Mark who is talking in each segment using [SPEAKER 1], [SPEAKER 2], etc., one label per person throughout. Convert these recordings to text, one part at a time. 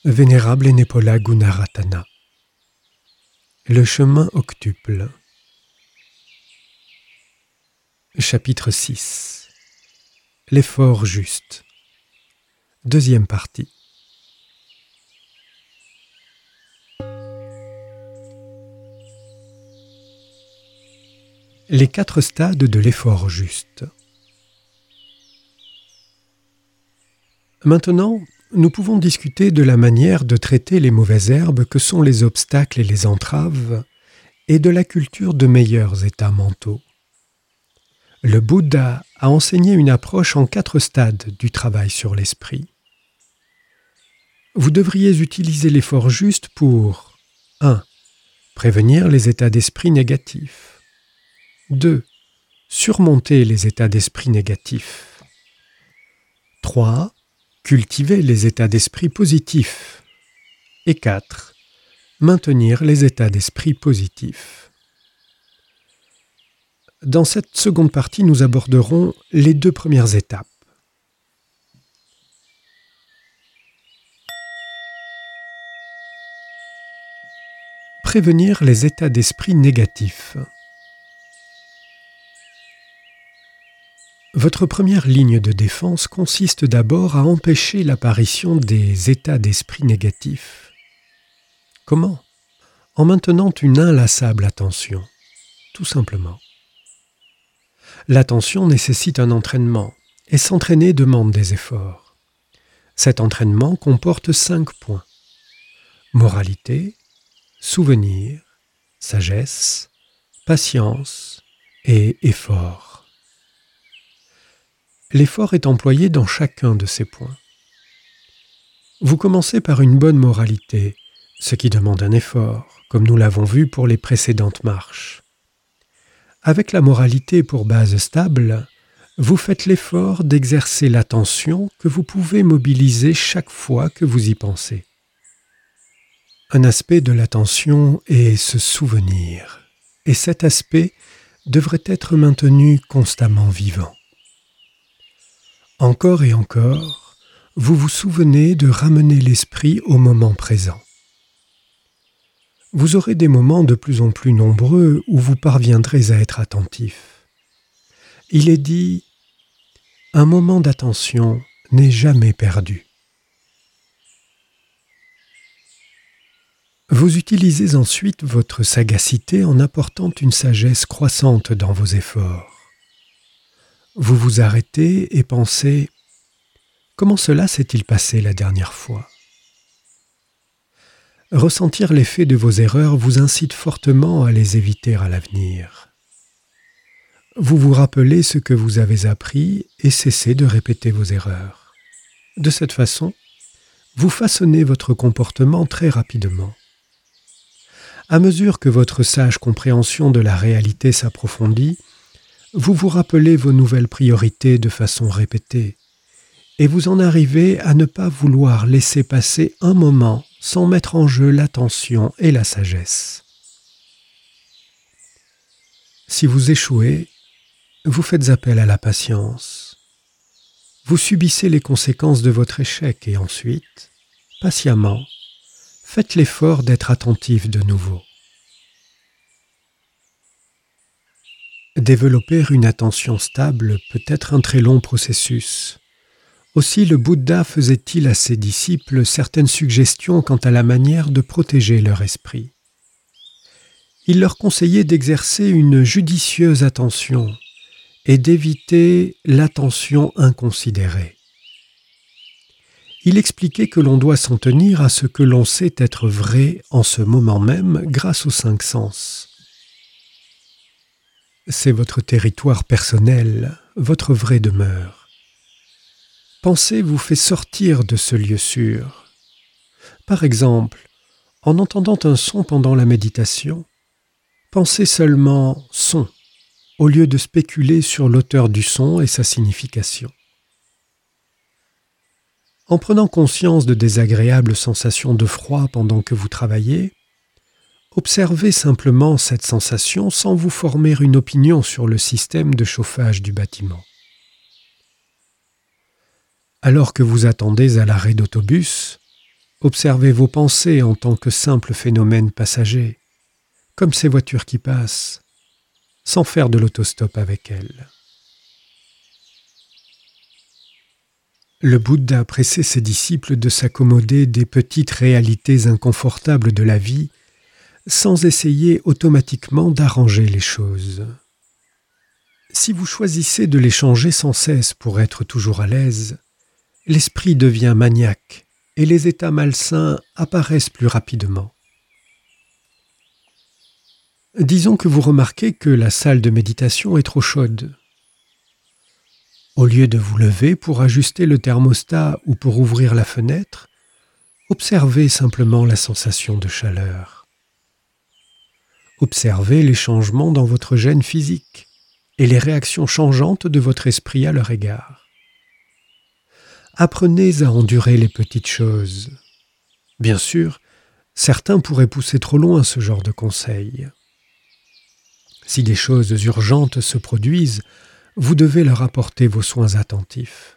[SPEAKER 1] Vénérable Ennepola Gunaratana. Le chemin octuple. Chapitre 6. L'effort juste. Deuxième partie. Les 4 stades de l'effort juste. Maintenant, nous pouvons discuter de la manière de traiter les mauvaises herbes que sont les obstacles et les entraves, et de la culture de meilleurs états mentaux. Le Bouddha a enseigné une approche en 4 stades du travail sur l'esprit. Vous devriez utiliser l'effort juste pour 1. Prévenir les états d'esprit négatifs. 2. Surmonter les états d'esprit négatifs. 3. Cultiver les états d'esprit positifs. Et 4. Maintenir les états d'esprit positifs. Dans cette seconde partie, nous aborderons les 2 premières étapes. Prévenir les états d'esprit négatifs. Votre première ligne de défense consiste d'abord à empêcher l'apparition des états d'esprit négatifs. Comment ? En maintenant une inlassable attention, tout simplement. L'attention nécessite un entraînement, et s'entraîner demande des efforts. Cet entraînement comporte 5 points. Moralité, souvenir, sagesse, patience et effort. L'effort est employé dans chacun de ces points. Vous commencez par une bonne moralité, ce qui demande un effort, comme nous l'avons vu pour les précédentes marches. Avec la moralité pour base stable, vous faites l'effort d'exercer l'attention que vous pouvez mobiliser chaque fois que vous y pensez. Un aspect de l'attention est se souvenir, et cet aspect devrait être maintenu constamment vivant. Encore et encore, vous vous souvenez de ramener l'esprit au moment présent. Vous aurez des moments de plus en plus nombreux où vous parviendrez à être attentif. Il est dit « Un moment d'attention n'est jamais perdu ». Vous utilisez ensuite votre sagacité en apportant une sagesse croissante dans vos efforts. Vous vous arrêtez et pensez « Comment cela s'est-il passé la dernière fois ?» Ressentir l'effet de vos erreurs vous incite fortement à les éviter à l'avenir. Vous vous rappelez ce que vous avez appris et cessez de répéter vos erreurs. De cette façon, vous façonnez votre comportement très rapidement. À mesure que votre sage compréhension de la réalité s'approfondit, vous vous rappelez vos nouvelles priorités de façon répétée, et vous en arrivez à ne pas vouloir laisser passer un moment sans mettre en jeu l'attention et la sagesse. Si vous échouez, vous faites appel à la patience. Vous subissez les conséquences de votre échec et ensuite, patiemment, faites l'effort d'être attentif de nouveau. Développer une attention stable peut être un très long processus. Aussi le Bouddha faisait-il à ses disciples certaines suggestions quant à la manière de protéger leur esprit. Il leur conseillait d'exercer une judicieuse attention et d'éviter l'attention inconsidérée. Il expliquait que l'on doit s'en tenir à ce que l'on sait être vrai en ce moment même grâce aux 5 sens. C'est votre territoire personnel, votre vraie demeure. Penser vous fait sortir de ce lieu sûr. Par exemple, en entendant un son pendant la méditation, pensez seulement « son » au lieu de spéculer sur l'auteur du son et sa signification. En prenant conscience de désagréables sensations de froid pendant que vous travaillez, observez simplement cette sensation sans vous former une opinion sur le système de chauffage du bâtiment. Alors que vous attendez à l'arrêt d'autobus, Observez vos pensées en tant que simples phénomènes passagers, comme ces voitures qui passent, sans faire de l'autostop avec elles. Le Bouddha pressait ses disciples de s'accommoder des petites réalités inconfortables de la vie sans essayer automatiquement d'arranger les choses. Si vous choisissez de les changer sans cesse pour être toujours à l'aise, l'esprit devient maniaque et les états malsains apparaissent plus rapidement. Disons que vous remarquez que la salle de méditation est trop chaude. Au lieu de vous lever pour ajuster le thermostat ou pour ouvrir la fenêtre, observez simplement la sensation de chaleur. Observez les changements dans votre gène physique et les réactions changeantes de votre esprit à leur égard. Apprenez à endurer les petites choses. Bien sûr, certains pourraient pousser trop loin ce genre de conseils. Si des choses urgentes se produisent, vous devez leur apporter vos soins attentifs.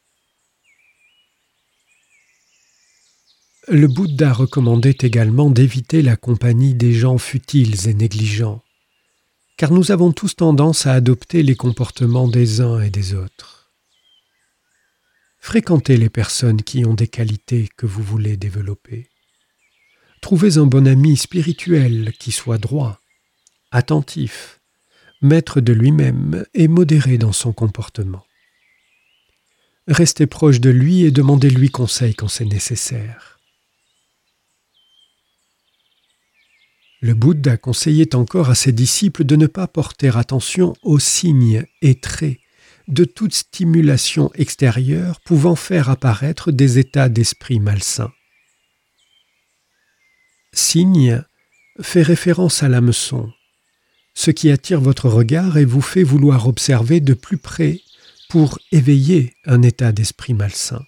[SPEAKER 1] Le Bouddha recommandait également d'éviter la compagnie des gens futiles et négligents, car nous avons tous tendance à adopter les comportements des uns et des autres. Fréquentez les personnes qui ont des qualités que vous voulez développer. Trouvez un bon ami spirituel qui soit droit, attentif, maître de lui-même et modéré dans son comportement. Restez proche de lui et demandez-lui conseil quand c'est nécessaire. Le Bouddha conseillait encore à ses disciples de ne pas porter attention aux signes et traits de toute stimulation extérieure pouvant faire apparaître des états d'esprit malsains. Signe fait référence à l'hameçon, ce qui attire votre regard et vous fait vouloir observer de plus près pour éveiller un état d'esprit malsain.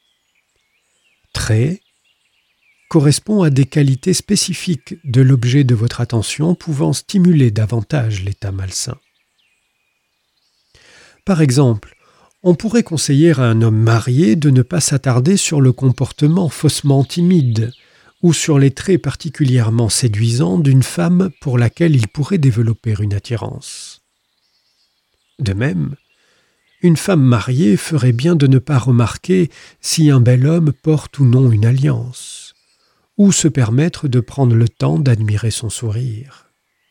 [SPEAKER 1] Trait correspond à des qualités spécifiques de l'objet de votre attention pouvant stimuler davantage l'état malsain. Par exemple, on pourrait conseiller à un homme marié de ne pas s'attarder sur le comportement faussement timide ou sur les traits particulièrement séduisants d'une femme pour laquelle il pourrait développer une attirance. De même, une femme mariée ferait bien de ne pas remarquer si un bel homme porte ou non une alliance, ou se permettre de prendre le temps d'admirer son sourire.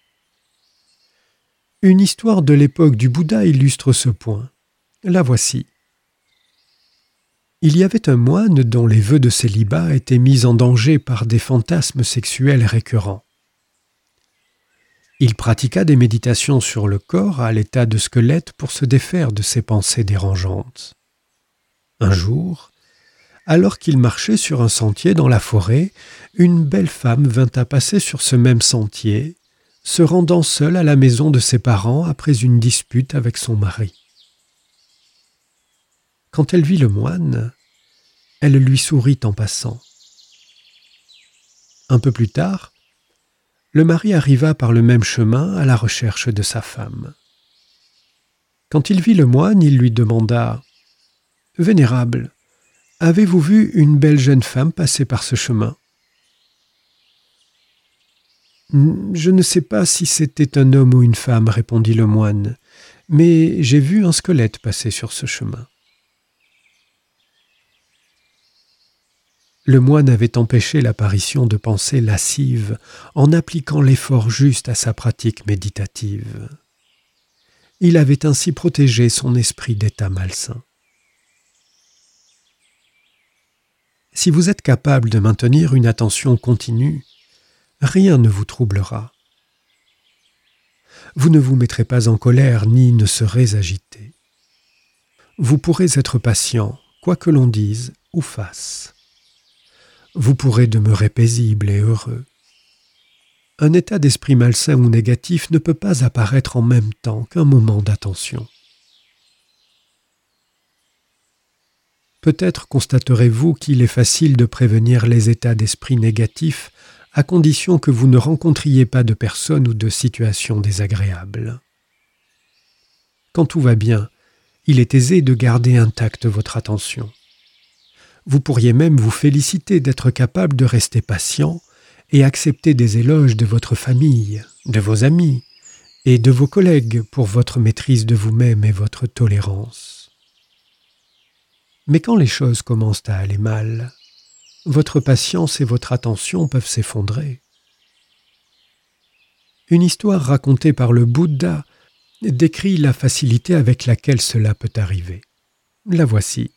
[SPEAKER 1] Une histoire de l'époque du Bouddha illustre ce point. La voici. Il y avait un moine dont les vœux de célibat étaient mis en danger par des fantasmes sexuels récurrents. Il pratiqua des méditations sur le corps à l'état de squelette pour se défaire de ces pensées dérangeantes. Un jour, alors qu'il marchait sur un sentier dans la forêt, une belle femme vint à passer sur ce même sentier, se rendant seule à la maison de ses parents après une dispute avec son mari. Quand elle vit le moine, elle lui sourit en passant. Un peu plus tard, le mari arriva par le même chemin à la recherche de sa femme. Quand il vit le moine, il lui demanda « Vénérable, avez-vous vu une belle jeune femme passer par ce chemin ?»« Je ne sais pas si c'était un homme ou une femme, répondit le moine, mais j'ai vu un squelette passer sur ce chemin. » Le moine avait empêché l'apparition de pensées lascives en appliquant l'effort juste à sa pratique méditative. Il avait ainsi protégé son esprit d'état malsain. Si vous êtes capable de maintenir une attention continue, rien ne vous troublera. Vous ne vous mettrez pas en colère ni ne serez agité. Vous pourrez être patient, quoi que l'on dise ou fasse. Vous pourrez demeurer paisible et heureux. Un état d'esprit malsain ou négatif ne peut pas apparaître en même temps qu'un moment d'attention. Peut-être constaterez-vous qu'il est facile de prévenir les états d'esprit négatifs à condition que vous ne rencontriez pas de personnes ou de situations désagréables. Quand tout va bien, il est aisé de garder intacte votre attention. Vous pourriez même vous féliciter d'être capable de rester patient et accepter des éloges de votre famille, de vos amis et de vos collègues pour votre maîtrise de vous-même et votre tolérance. Mais quand les choses commencent à aller mal, votre patience et votre attention peuvent s'effondrer. Une histoire racontée par le Bouddha décrit la facilité avec laquelle cela peut arriver. La voici.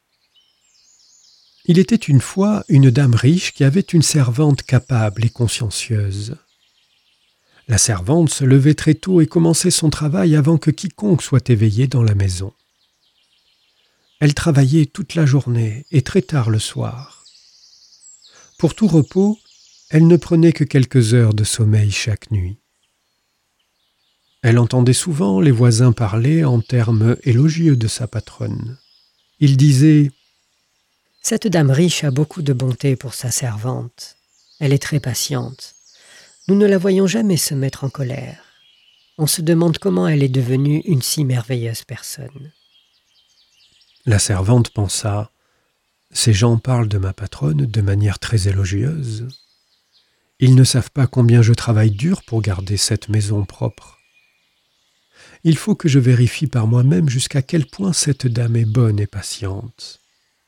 [SPEAKER 1] Il était une fois une dame riche qui avait une servante capable et consciencieuse. La servante se levait très tôt et commençait son travail avant que quiconque soit éveillé dans la maison. Elle travaillait toute la journée et très tard le soir. Pour tout repos, elle ne prenait que quelques heures de sommeil chaque nuit. Elle entendait souvent les voisins parler en termes élogieux de sa patronne. Ils disaient «
[SPEAKER 2] Cette dame riche a beaucoup de bonté pour sa servante. Elle est très patiente. Nous ne la voyons jamais se mettre en colère. On se demande comment elle est devenue une si merveilleuse personne. »
[SPEAKER 1] La servante pensa « Ces gens parlent de ma patronne de manière très élogieuse. Ils ne savent pas combien je travaille dur pour garder cette maison propre. Il faut que je vérifie par moi-même jusqu'à quel point cette dame est bonne et patiente. »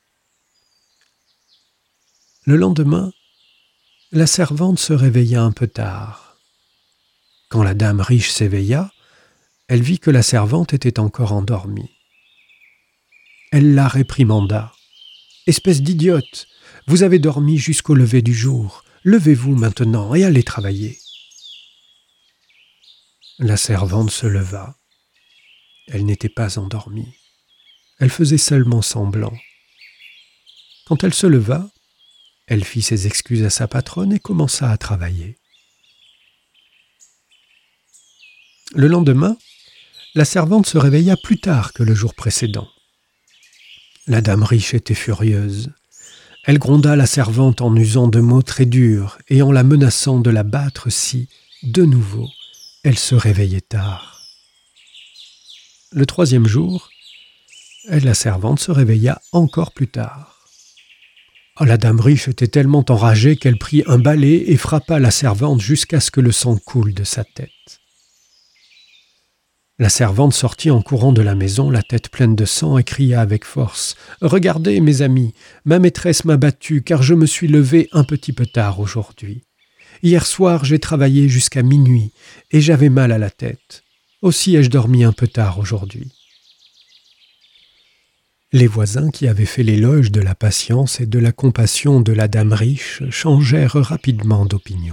[SPEAKER 1] Le lendemain, la servante se réveilla un peu tard. Quand la dame riche s'éveilla, elle vit que la servante était encore endormie. Elle la réprimanda. « Espèce d'idiote, vous avez dormi jusqu'au lever du jour. Levez-vous maintenant et allez travailler. » La servante se leva. Elle n'était pas endormie. Elle faisait seulement semblant. Quand elle se leva, elle fit ses excuses à sa patronne et commença à travailler. Le lendemain, la servante se réveilla plus tard que le jour précédent. La dame riche était furieuse. Elle gronda la servante en usant de mots très durs et en la menaçant de la battre si, de nouveau, elle se réveillait tard. Le troisième jour, la servante se réveilla encore plus tard. La dame riche était tellement enragée qu'elle prit un balai et frappa la servante jusqu'à ce que le sang coule de sa tête. La servante sortit en courant de la maison, la tête pleine de sang, et cria avec force « Regardez, mes amis, ma maîtresse m'a battue car je me suis levée un petit peu tard aujourd'hui. Hier soir, j'ai travaillé jusqu'à minuit et j'avais mal à la tête. Aussi ai-je dormi un peu tard aujourd'hui. » Les voisins qui avaient fait l'éloge de la patience et de la compassion de la dame riche changèrent rapidement d'opinion.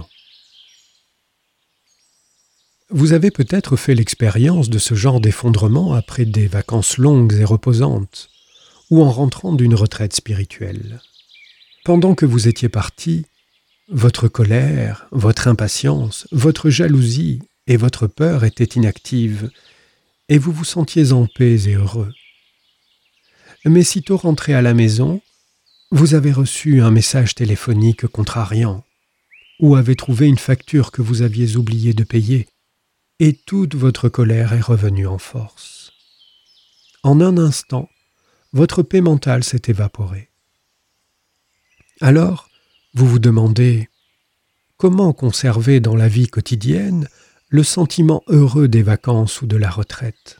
[SPEAKER 1] Vous avez peut-être fait l'expérience de ce genre d'effondrement après des vacances longues et reposantes, ou en rentrant d'une retraite spirituelle. Pendant que vous étiez parti, votre colère, votre impatience, votre jalousie et votre peur étaient inactives, et vous vous sentiez en paix et heureux. Mais sitôt rentré à la maison, vous avez reçu un message téléphonique contrariant, ou avez trouvé une facture que vous aviez oublié de payer, et toute votre colère est revenue en force. En un instant, votre paix mentale s'est évaporée. Alors, vous vous demandez comment conserver dans la vie quotidienne le sentiment heureux des vacances ou de la retraite.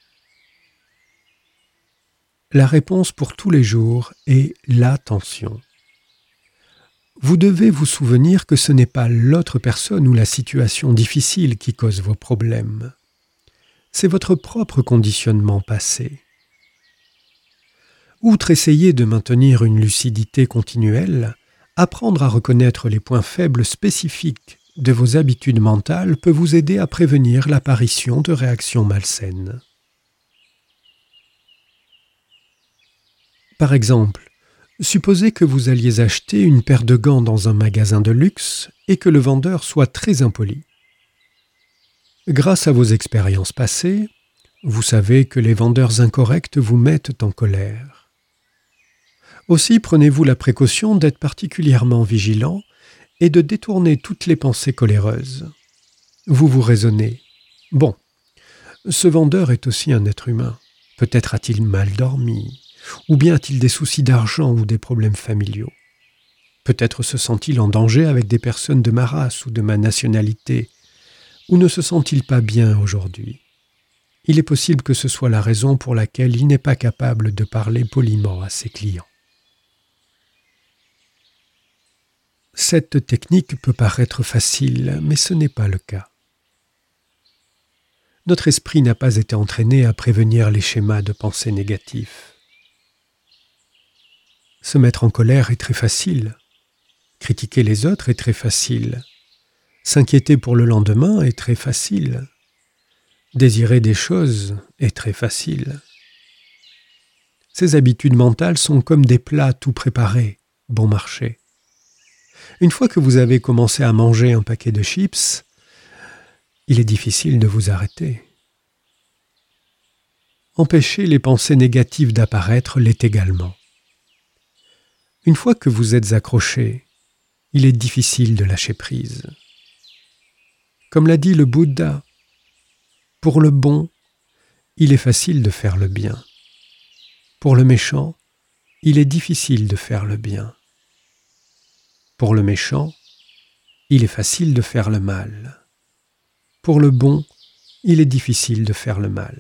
[SPEAKER 1] La réponse pour tous les jours est l'attention. Vous devez vous souvenir que ce n'est pas l'autre personne ou la situation difficile qui cause vos problèmes. C'est votre propre conditionnement passé. Outre essayer de maintenir une lucidité continuelle, apprendre à reconnaître les points faibles spécifiques de vos habitudes mentales peut vous aider à prévenir l'apparition de réactions malsaines. Par exemple, supposez que vous alliez acheter une paire de gants dans un magasin de luxe et que le vendeur soit très impoli. Grâce à vos expériences passées, vous savez que les vendeurs incorrects vous mettent en colère. Aussi prenez-vous la précaution d'être particulièrement vigilant et de détourner toutes les pensées coléreuses. Vous vous raisonnez « Bon, ce vendeur est aussi un être humain. Peut-être a-t-il mal dormi. Ou bien a-t-il des soucis d'argent ou des problèmes familiaux? Peut-être se sent-il en danger avec des personnes de ma race ou de ma nationalité, ou ne se sent-il pas bien aujourd'hui? Il est possible que ce soit la raison pour laquelle il n'est pas capable de parler poliment à ses clients. Cette technique peut paraître facile, mais ce n'est pas le cas. Notre esprit n'a pas été entraîné à prévenir les schémas de pensée négatifs. Se mettre en colère est très facile. Critiquer les autres est très facile. S'inquiéter pour le lendemain est très facile. Désirer des choses est très facile. Ces habitudes mentales sont comme des plats tout préparés, bon marché. Une fois que vous avez commencé à manger un paquet de chips, il est difficile de vous arrêter. Empêcher les pensées négatives d'apparaître l'est également. Une fois que vous êtes accroché, il est difficile de lâcher prise. Comme l'a dit le Bouddha, pour le bon, il est facile de faire le bien. Pour le méchant, il est difficile de faire le bien. Pour le méchant, il est facile de faire le mal. Pour le bon, il est difficile de faire le mal.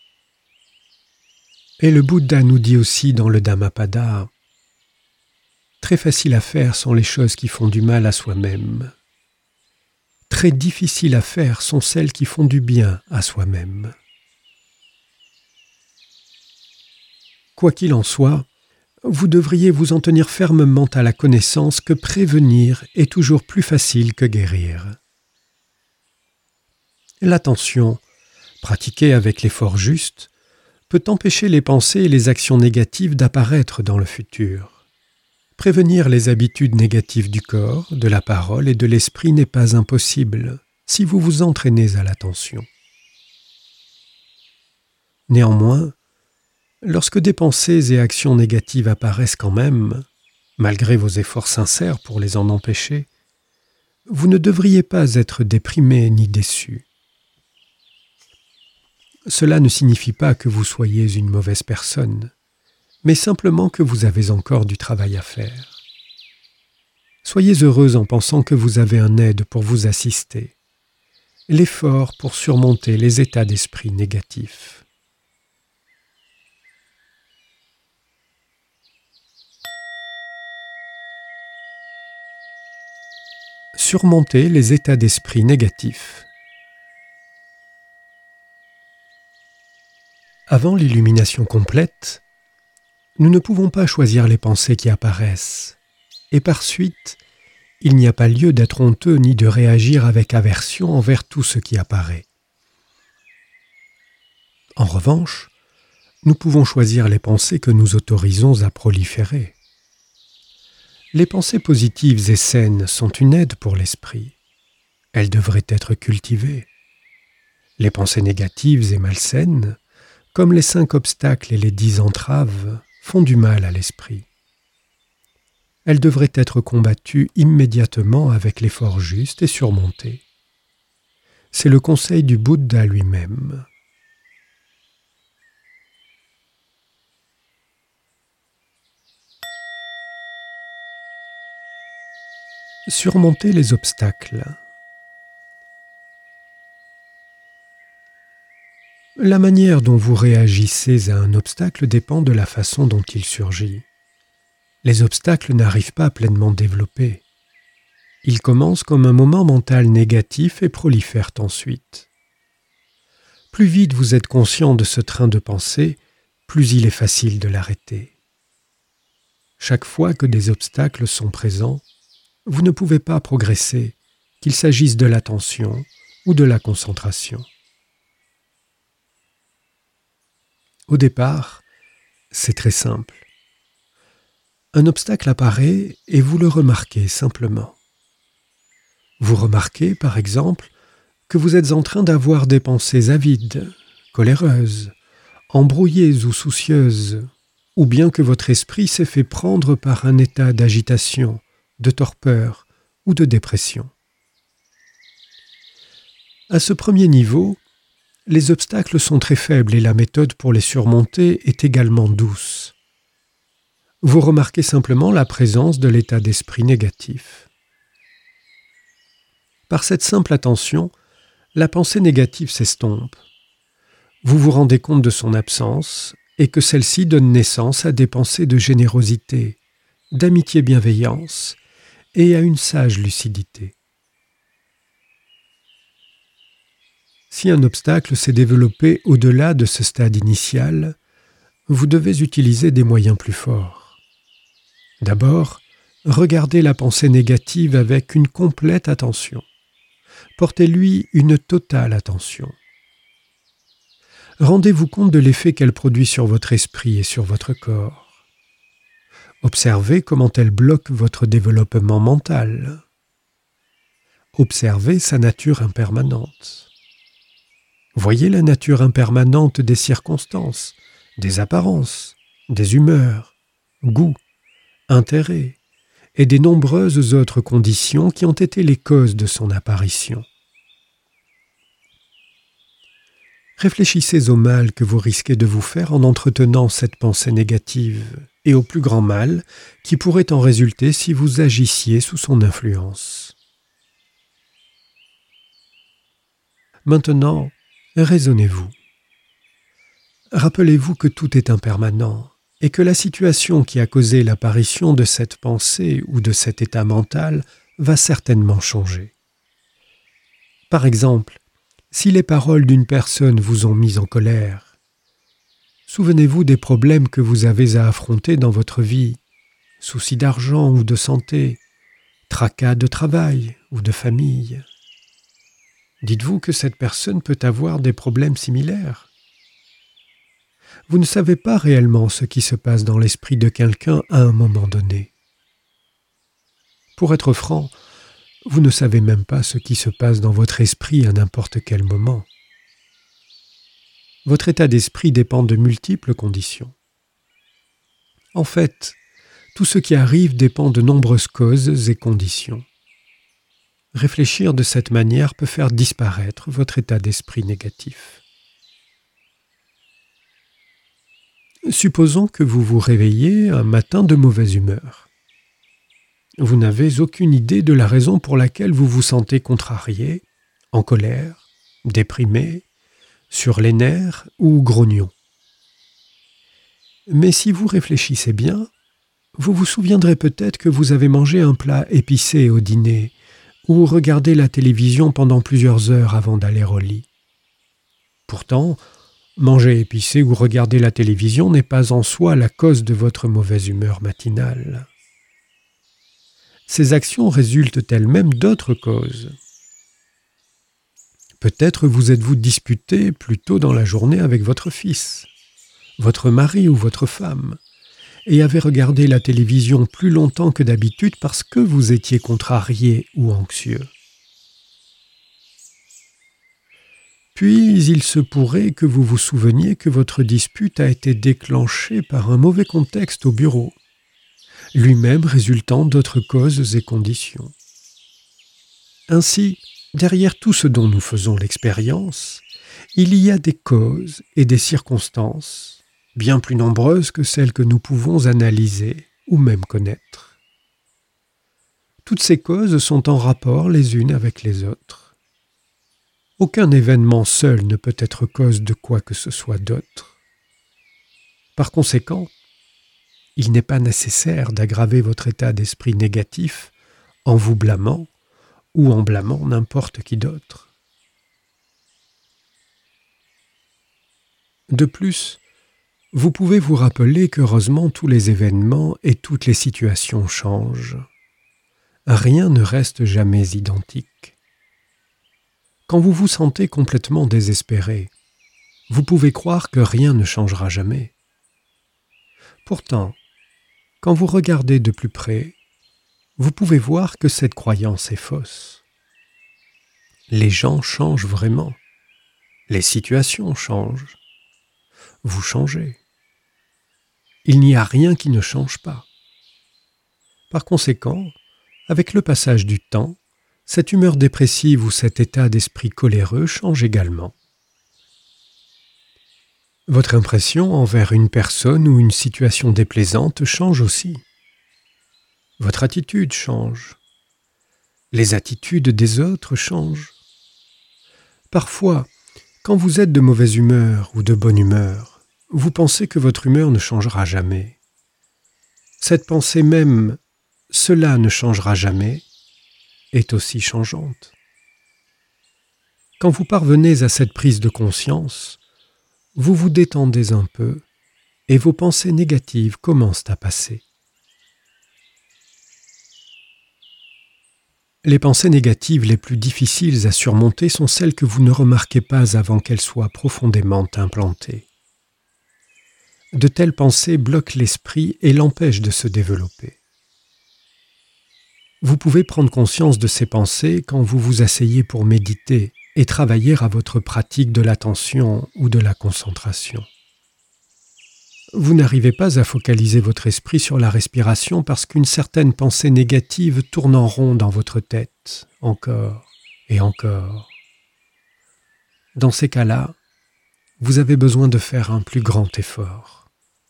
[SPEAKER 1] Et le Bouddha nous dit aussi dans le Dhammapada, très faciles à faire sont les choses qui font du mal à soi-même. Très difficiles à faire sont celles qui font du bien à soi-même. Quoi qu'il en soit, vous devriez vous en tenir fermement à la connaissance que prévenir est toujours plus facile que guérir. L'attention, pratiquée avec l'effort juste, peut empêcher les pensées et les actions négatives d'apparaître dans le futur. Prévenir les habitudes négatives du corps, de la parole et de l'esprit n'est pas impossible si vous vous entraînez à l'attention. Néanmoins, lorsque des pensées et actions négatives apparaissent quand même, malgré vos efforts sincères pour les en empêcher, vous ne devriez pas être déprimé ni déçu. Cela ne signifie pas que vous soyez une mauvaise personne, mais simplement que vous avez encore du travail à faire. Soyez heureux en pensant que vous avez un aide pour vous assister, l'effort pour surmonter les états d'esprit négatifs. Surmonter les états d'esprit négatifs. Avant l'illumination complète, nous ne pouvons pas choisir les pensées qui apparaissent, et par suite, il n'y a pas lieu d'être honteux ni de réagir avec aversion envers tout ce qui apparaît. En revanche, nous pouvons choisir les pensées que nous autorisons à proliférer. Les pensées positives et saines sont une aide pour l'esprit. Elles devraient être cultivées. Les pensées négatives et malsaines, comme les 5 obstacles et les 10 entraves, font du mal à l'esprit. Elles devraient être combattues immédiatement avec l'effort juste et surmontées. C'est le conseil du Bouddha lui-même. Surmonter les obstacles. La manière dont vous réagissez à un obstacle dépend de la façon dont il surgit. Les obstacles n'arrivent pas pleinement développés. Ils commencent comme un moment mental négatif et prolifèrent ensuite. Plus vite vous êtes conscient de ce train de pensée, plus il est facile de l'arrêter. Chaque fois que des obstacles sont présents, vous ne pouvez pas progresser, qu'il s'agisse de l'attention ou de la concentration. Au départ, c'est très simple. Un obstacle apparaît et vous le remarquez simplement. Vous remarquez, par exemple, que vous êtes en train d'avoir des pensées avides, coléreuses, embrouillées ou soucieuses, ou bien que votre esprit s'est fait prendre par un état d'agitation, de torpeur ou de dépression. À ce premier niveau, les obstacles sont très faibles et la méthode pour les surmonter est également douce. Vous remarquez simplement la présence de l'état d'esprit négatif. Par cette simple attention, la pensée négative s'estompe. Vous vous rendez compte de son absence et que celle-ci donne naissance à des pensées de générosité, d'amitié-bienveillance et à une sage lucidité. Si un obstacle s'est développé au-delà de ce stade initial, vous devez utiliser des moyens plus forts. D'abord, regardez la pensée négative avec une complète attention. Portez-lui une totale attention. Rendez-vous compte de l'effet qu'elle produit sur votre esprit et sur votre corps. Observez comment elle bloque votre développement mental. Observez sa nature impermanente. Voyez la nature impermanente des circonstances, des apparences, des humeurs, goûts, intérêts et des nombreuses autres conditions qui ont été les causes de son apparition. Réfléchissez au mal que vous risquez de vous faire en entretenant cette pensée négative et au plus grand mal qui pourrait en résulter si vous agissiez sous son influence. Maintenant, raisonnez-vous. Rappelez-vous que tout est impermanent et que la situation qui a causé l'apparition de cette pensée ou de cet état mental va certainement changer. Par exemple, si les paroles d'une personne vous ont mis en colère, souvenez-vous des problèmes que vous avez à affronter dans votre vie, soucis d'argent ou de santé, tracas de travail ou de famille. Dites-vous que cette personne peut avoir des problèmes similaires. Vous ne savez pas réellement ce qui se passe dans l'esprit de quelqu'un à un moment donné. Pour être franc, vous ne savez même pas ce qui se passe dans votre esprit à n'importe quel moment. Votre état d'esprit dépend de multiples conditions. En fait, tout ce qui arrive dépend de nombreuses causes et conditions. Réfléchir de cette manière peut faire disparaître votre état d'esprit négatif. Supposons que vous vous réveillez un matin de mauvaise humeur. Vous n'avez aucune idée de la raison pour laquelle vous vous sentez contrarié, en colère, déprimé, sur les nerfs ou grognon. Mais si vous réfléchissez bien, vous vous souviendrez peut-être que vous avez mangé un plat épicé au dîner ou regardé la télévision pendant plusieurs heures avant d'aller au lit. Pourtant, manger épicé ou regarder la télévision n'est pas en soi la cause de votre mauvaise humeur matinale. Ces actions résultent elles-mêmes d'autres causes. Peut-être vous êtes-vous disputé plus tôt dans la journée avec votre fils, votre mari ou votre femme, et avez regardé la télévision plus longtemps que d'habitude parce que vous étiez contrarié ou anxieux. Puis il se pourrait que vous vous souveniez que votre dispute a été déclenchée par un mauvais contexte au bureau, lui-même résultant d'autres causes et conditions. Ainsi, derrière tout ce dont nous faisons l'expérience, il y a des causes et des circonstances, bien plus nombreuses que celles que nous pouvons analyser ou même connaître. Toutes ces causes sont en rapport les unes avec les autres. Aucun événement seul ne peut être cause de quoi que ce soit d'autre. Par conséquent, il n'est pas nécessaire d'aggraver votre état d'esprit négatif en vous blâmant ou en blâmant n'importe qui d'autre. De plus, vous pouvez vous rappeler qu'heureusement tous les événements et toutes les situations changent. Rien ne reste jamais identique. Quand vous vous sentez complètement désespéré, vous pouvez croire que rien ne changera jamais. Pourtant, quand vous regardez de plus près, vous pouvez voir que cette croyance est fausse. Les gens changent vraiment. Les situations changent. Vous changez. Il n'y a rien qui ne change pas. Par conséquent, avec le passage du temps, cette humeur dépressive ou cet état d'esprit coléreux change également. Votre impression envers une personne ou une situation déplaisante change aussi. Votre attitude change. Les attitudes des autres changent. Parfois, quand vous êtes de mauvaise humeur ou de bonne humeur, vous pensez que votre humeur ne changera jamais. Cette pensée même, cela ne changera jamais, est aussi changeante. Quand vous parvenez à cette prise de conscience, vous vous détendez un peu et vos pensées négatives commencent à passer. Les pensées négatives les plus difficiles à surmonter sont celles que vous ne remarquez pas avant qu'elles soient profondément implantées. De telles pensées bloquent l'esprit et l'empêchent de se développer. Vous pouvez prendre conscience de ces pensées quand vous vous asseyez pour méditer et travailler à votre pratique de l'attention ou de la concentration. Vous n'arrivez pas à focaliser votre esprit sur la respiration parce qu'une certaine pensée négative tourne en rond dans votre tête, encore et encore. Dans ces cas-là, vous avez besoin de faire un plus grand effort.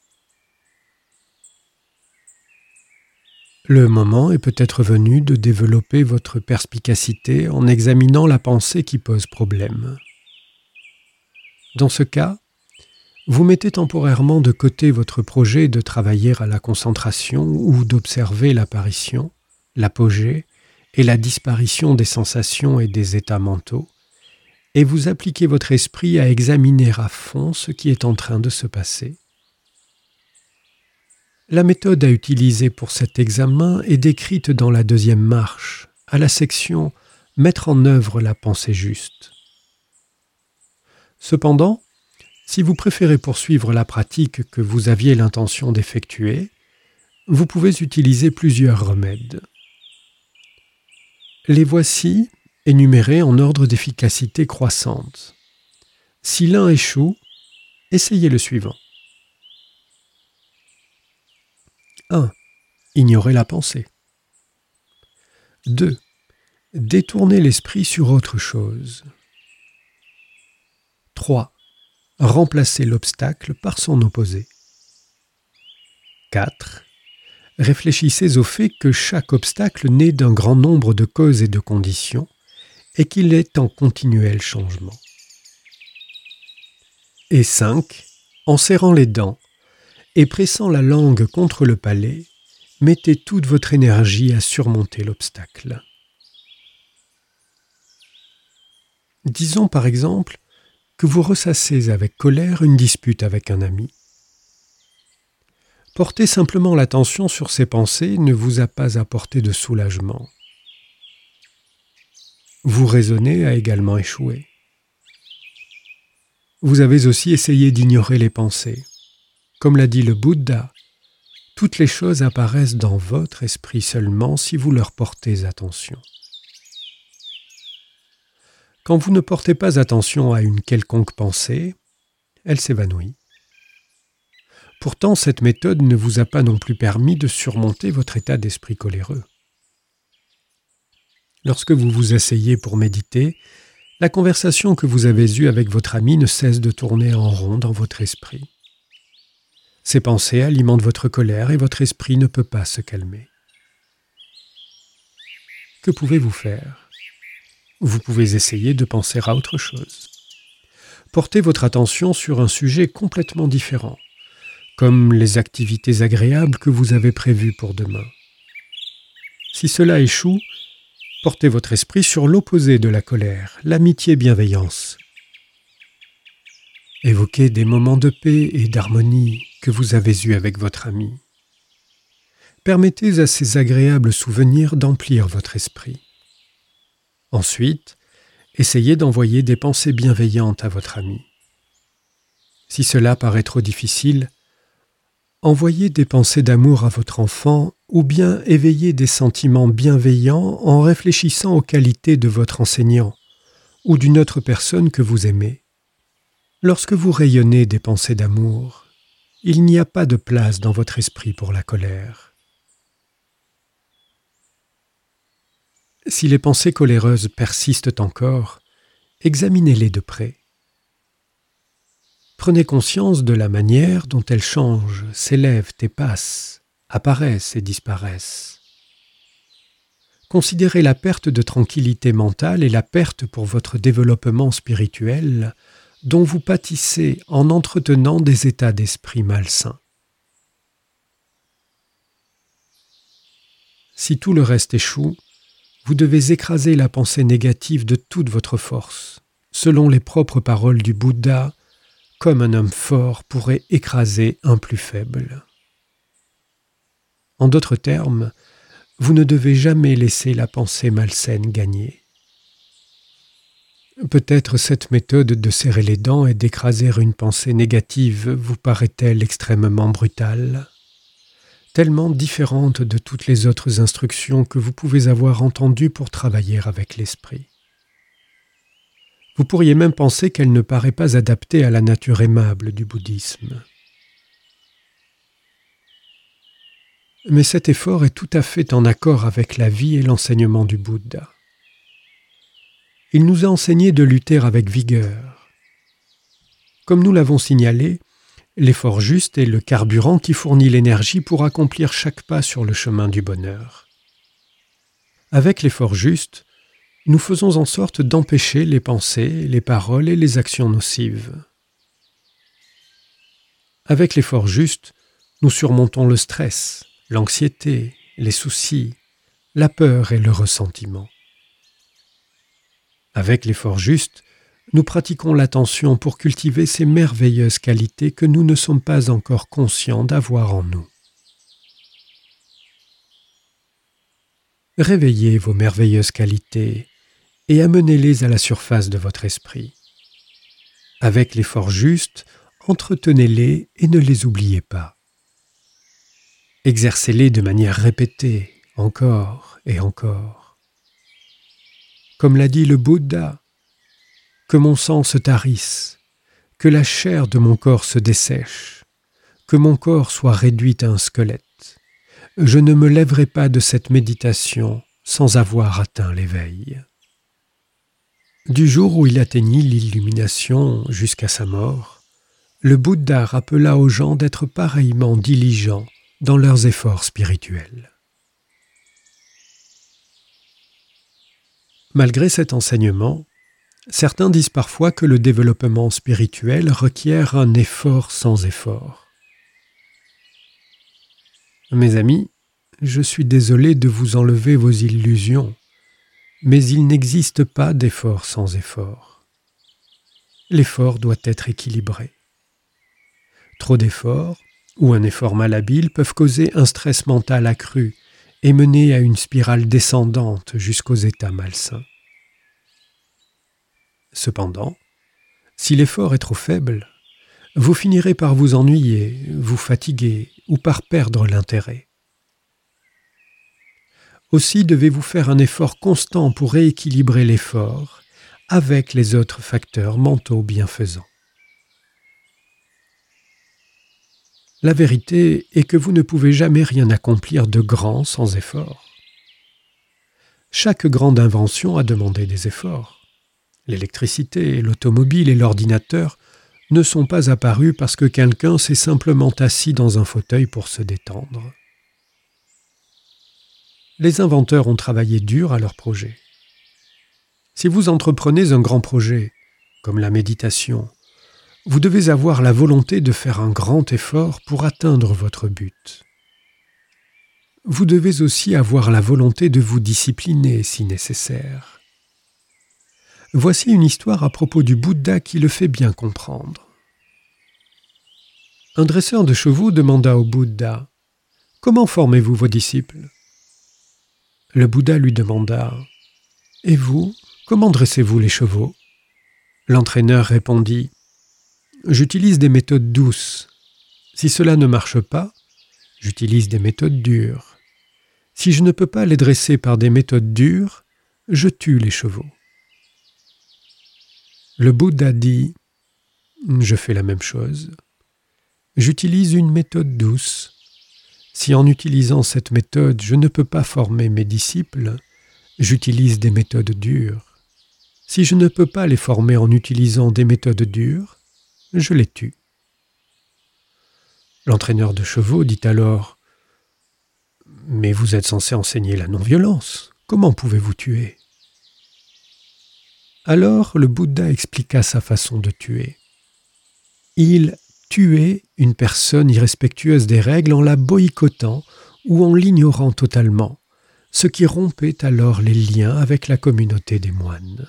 [SPEAKER 1] Le moment est peut-être venu de développer votre perspicacité en examinant la pensée qui pose problème. Dans ce cas, vous mettez temporairement de côté votre projet de travailler à la concentration ou d'observer l'apparition, l'apogée et la disparition des sensations et des états mentaux, et vous appliquez votre esprit à examiner à fond ce qui est en train de se passer. La méthode à utiliser pour cet examen est décrite dans la deuxième marche, à la section « Mettre en œuvre la pensée juste ». Cependant, si vous préférez poursuivre la pratique que vous aviez l'intention d'effectuer, vous pouvez utiliser plusieurs remèdes. Les voici énumérés en ordre d'efficacité croissante. Si l'un échoue, essayez le suivant. 1. Ignorez la pensée. 2. Détournez l'esprit sur autre chose. 3. Remplacez l'obstacle par son opposé. 4. Réfléchissez au fait que chaque obstacle naît d'un grand nombre de causes et de conditions et qu'il est en continuel changement. Et 5. En serrant les dents et pressant la langue contre le palais, mettez toute votre énergie à surmonter l'obstacle. Disons par exemple que vous ressassez avec colère une dispute avec un ami. Porter simplement l'attention sur ces pensées ne vous a pas apporté de soulagement. Vous raisonner a également échoué. Vous avez aussi essayé d'ignorer les pensées. Comme l'a dit le Bouddha, toutes les choses apparaissent dans votre esprit seulement si vous leur portez attention. Quand vous ne portez pas attention à une quelconque pensée, elle s'évanouit. Pourtant, cette méthode ne vous a pas non plus permis de surmonter votre état d'esprit coléreux. Lorsque vous vous asseyez pour méditer, la conversation que vous avez eue avec votre ami ne cesse de tourner en rond dans votre esprit. Ces pensées alimentent votre colère et votre esprit ne peut pas se calmer. Que pouvez-vous faire ? Vous pouvez essayer de penser à autre chose. Portez votre attention sur un sujet complètement différent, comme les activités agréables que vous avez prévues pour demain. Si cela échoue, portez votre esprit sur l'opposé de la colère, l'amitié-bienveillance. Évoquez des moments de paix et d'harmonie que vous avez eus avec votre ami. Permettez à ces agréables souvenirs d'emplir votre esprit. Ensuite, essayez d'envoyer des pensées bienveillantes à votre ami. Si cela paraît trop difficile, envoyez des pensées d'amour à votre enfant ou bien éveillez des sentiments bienveillants en réfléchissant aux qualités de votre enseignant ou d'une autre personne que vous aimez. Lorsque vous rayonnez des pensées d'amour, il n'y a pas de place dans votre esprit pour la colère. Si les pensées coléreuses persistent encore, examinez-les de près. Prenez conscience de la manière dont elles changent, s'élèvent et passent, apparaissent et disparaissent. Considérez la perte de tranquillité mentale et la perte pour votre développement spirituel dont vous pâtissez en entretenant des états d'esprit malsains. Si tout le reste échoue, vous devez écraser la pensée négative de toute votre force, selon les propres paroles du Bouddha, comme un homme fort pourrait écraser un plus faible. En d'autres termes, vous ne devez jamais laisser la pensée malsaine gagner. Peut-être cette méthode de serrer les dents et d'écraser une pensée négative vous paraît-elle extrêmement brutale, tellement différente de toutes les autres instructions que vous pouvez avoir entendues pour travailler avec l'esprit. Vous pourriez même penser qu'elle ne paraît pas adaptée à la nature aimable du bouddhisme. Mais cet effort est tout à fait en accord avec la vie et l'enseignement du Bouddha. Il nous a enseigné de lutter avec vigueur. Comme nous l'avons signalé, l'effort juste est le carburant qui fournit l'énergie pour accomplir chaque pas sur le chemin du bonheur. Avec l'effort juste, nous faisons en sorte d'empêcher les pensées, les paroles et les actions nocives. Avec l'effort juste, nous surmontons le stress, l'anxiété, les soucis, la peur et le ressentiment. Avec l'effort juste, nous pratiquons l'attention pour cultiver ces merveilleuses qualités que nous ne sommes pas encore conscients d'avoir en nous. Réveillez vos merveilleuses qualités et amenez-les à la surface de votre esprit. Avec l'effort juste, entretenez-les et ne les oubliez pas. Exercez-les de manière répétée, encore et encore. Comme l'a dit le Bouddha, que mon sang se tarisse, que la chair de mon corps se dessèche, que mon corps soit réduit à un squelette. Je ne me lèverai pas de cette méditation sans avoir atteint l'éveil. Du jour où il atteignit l'illumination jusqu'à sa mort, le Bouddha rappela aux gens d'être pareillement diligents dans leurs efforts spirituels. Malgré cet enseignement, certains disent parfois que le développement spirituel requiert un effort sans effort. Mes amis, je suis désolé de vous enlever vos illusions, mais il n'existe pas d'effort sans effort. L'effort doit être équilibré. Trop d'efforts ou un effort malhabile peuvent causer un stress mental accru et mener à une spirale descendante jusqu'aux états malsains. Cependant, si l'effort est trop faible, vous finirez par vous ennuyer, vous fatiguer ou par perdre l'intérêt. Aussi devez-vous faire un effort constant pour rééquilibrer l'effort avec les autres facteurs mentaux bienfaisants. La vérité est que vous ne pouvez jamais rien accomplir de grand sans effort. Chaque grande invention a demandé des efforts. L'électricité, l'automobile et l'ordinateur ne sont pas apparus parce que quelqu'un s'est simplement assis dans un fauteuil pour se détendre. Les inventeurs ont travaillé dur à leur projet. Si vous entreprenez un grand projet, comme la méditation, vous devez avoir la volonté de faire un grand effort pour atteindre votre but. Vous devez aussi avoir la volonté de vous discipliner si nécessaire. Voici une histoire à propos du Bouddha qui le fait bien comprendre. Un dresseur de chevaux demanda au Bouddha « Comment formez-vous vos disciples ?» Le Bouddha lui demanda « Et vous, comment dressez-vous les chevaux ?» L'entraîneur répondit « J'utilise des méthodes douces. Si cela ne marche pas, j'utilise des méthodes dures. Si je ne peux pas les dresser par des méthodes dures, je tue les chevaux. » Le Bouddha dit « Je fais la même chose. J'utilise une méthode douce. Si en utilisant cette méthode, je ne peux pas former mes disciples, j'utilise des méthodes dures. Si je ne peux pas les former en utilisant des méthodes dures, je les tue. L'entraîneur de chevaux dit alors « Mais vous êtes censé enseigner la non-violence. Comment pouvez-vous tuer ?» Alors le Bouddha expliqua sa façon de tuer. Il tuait une personne irrespectueuse des règles en la boycottant ou en l'ignorant totalement, ce qui rompait alors les liens avec la communauté des moines.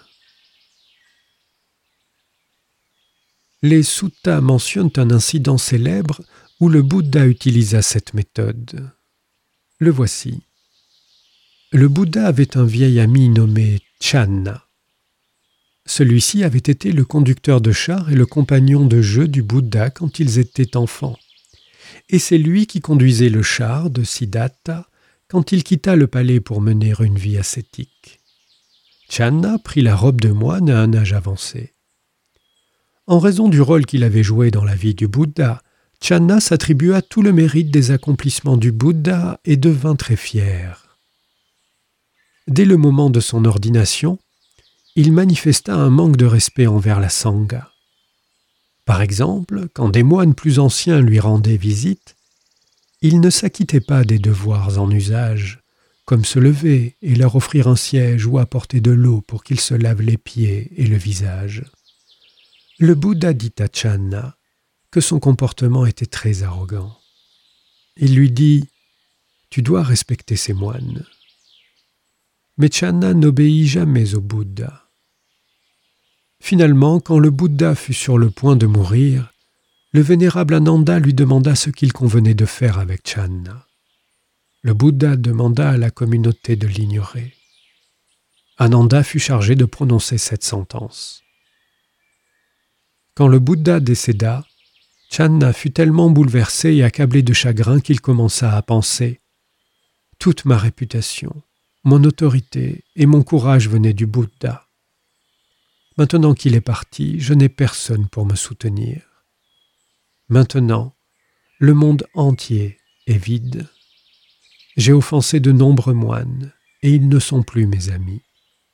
[SPEAKER 1] Les suttas mentionnent un incident célèbre où le Bouddha utilisa cette méthode. Le voici. Le Bouddha avait un vieil ami nommé Channa. Celui-ci avait été le conducteur de char et le compagnon de jeu du Bouddha quand ils étaient enfants. Et c'est lui qui conduisait le char de Siddhartha quand il quitta le palais pour mener une vie ascétique. Channa prit la robe de moine à un âge avancé. En raison du rôle qu'il avait joué dans la vie du Bouddha, Channa s'attribua tout le mérite des accomplissements du Bouddha et devint très fier. Dès le moment de son ordination, il manifesta un manque de respect envers la Sangha. Par exemple, quand des moines plus anciens lui rendaient visite, il ne s'acquittait pas des devoirs en usage, comme se lever et leur offrir un siège ou apporter de l'eau pour qu'ils se lavent les pieds et le visage. Le Bouddha dit à Channa que son comportement était très arrogant. Il lui dit « Tu dois respecter ces moines ». Mais Channa n'obéit jamais au Bouddha. Finalement, quand le Bouddha fut sur le point de mourir, le vénérable Ananda lui demanda ce qu'il convenait de faire avec Channa. Le Bouddha demanda à la communauté de l'ignorer. Ananda fut chargé de prononcer cette sentence. Quand le Bouddha décéda, Channa fut tellement bouleversé et accablé de chagrin qu'il commença à penser « Toute ma réputation, mon autorité et mon courage venaient du Bouddha. Maintenant qu'il est parti, je n'ai personne pour me soutenir. Maintenant, le monde entier est vide. J'ai offensé de nombreux moines, et ils ne sont plus mes amis. »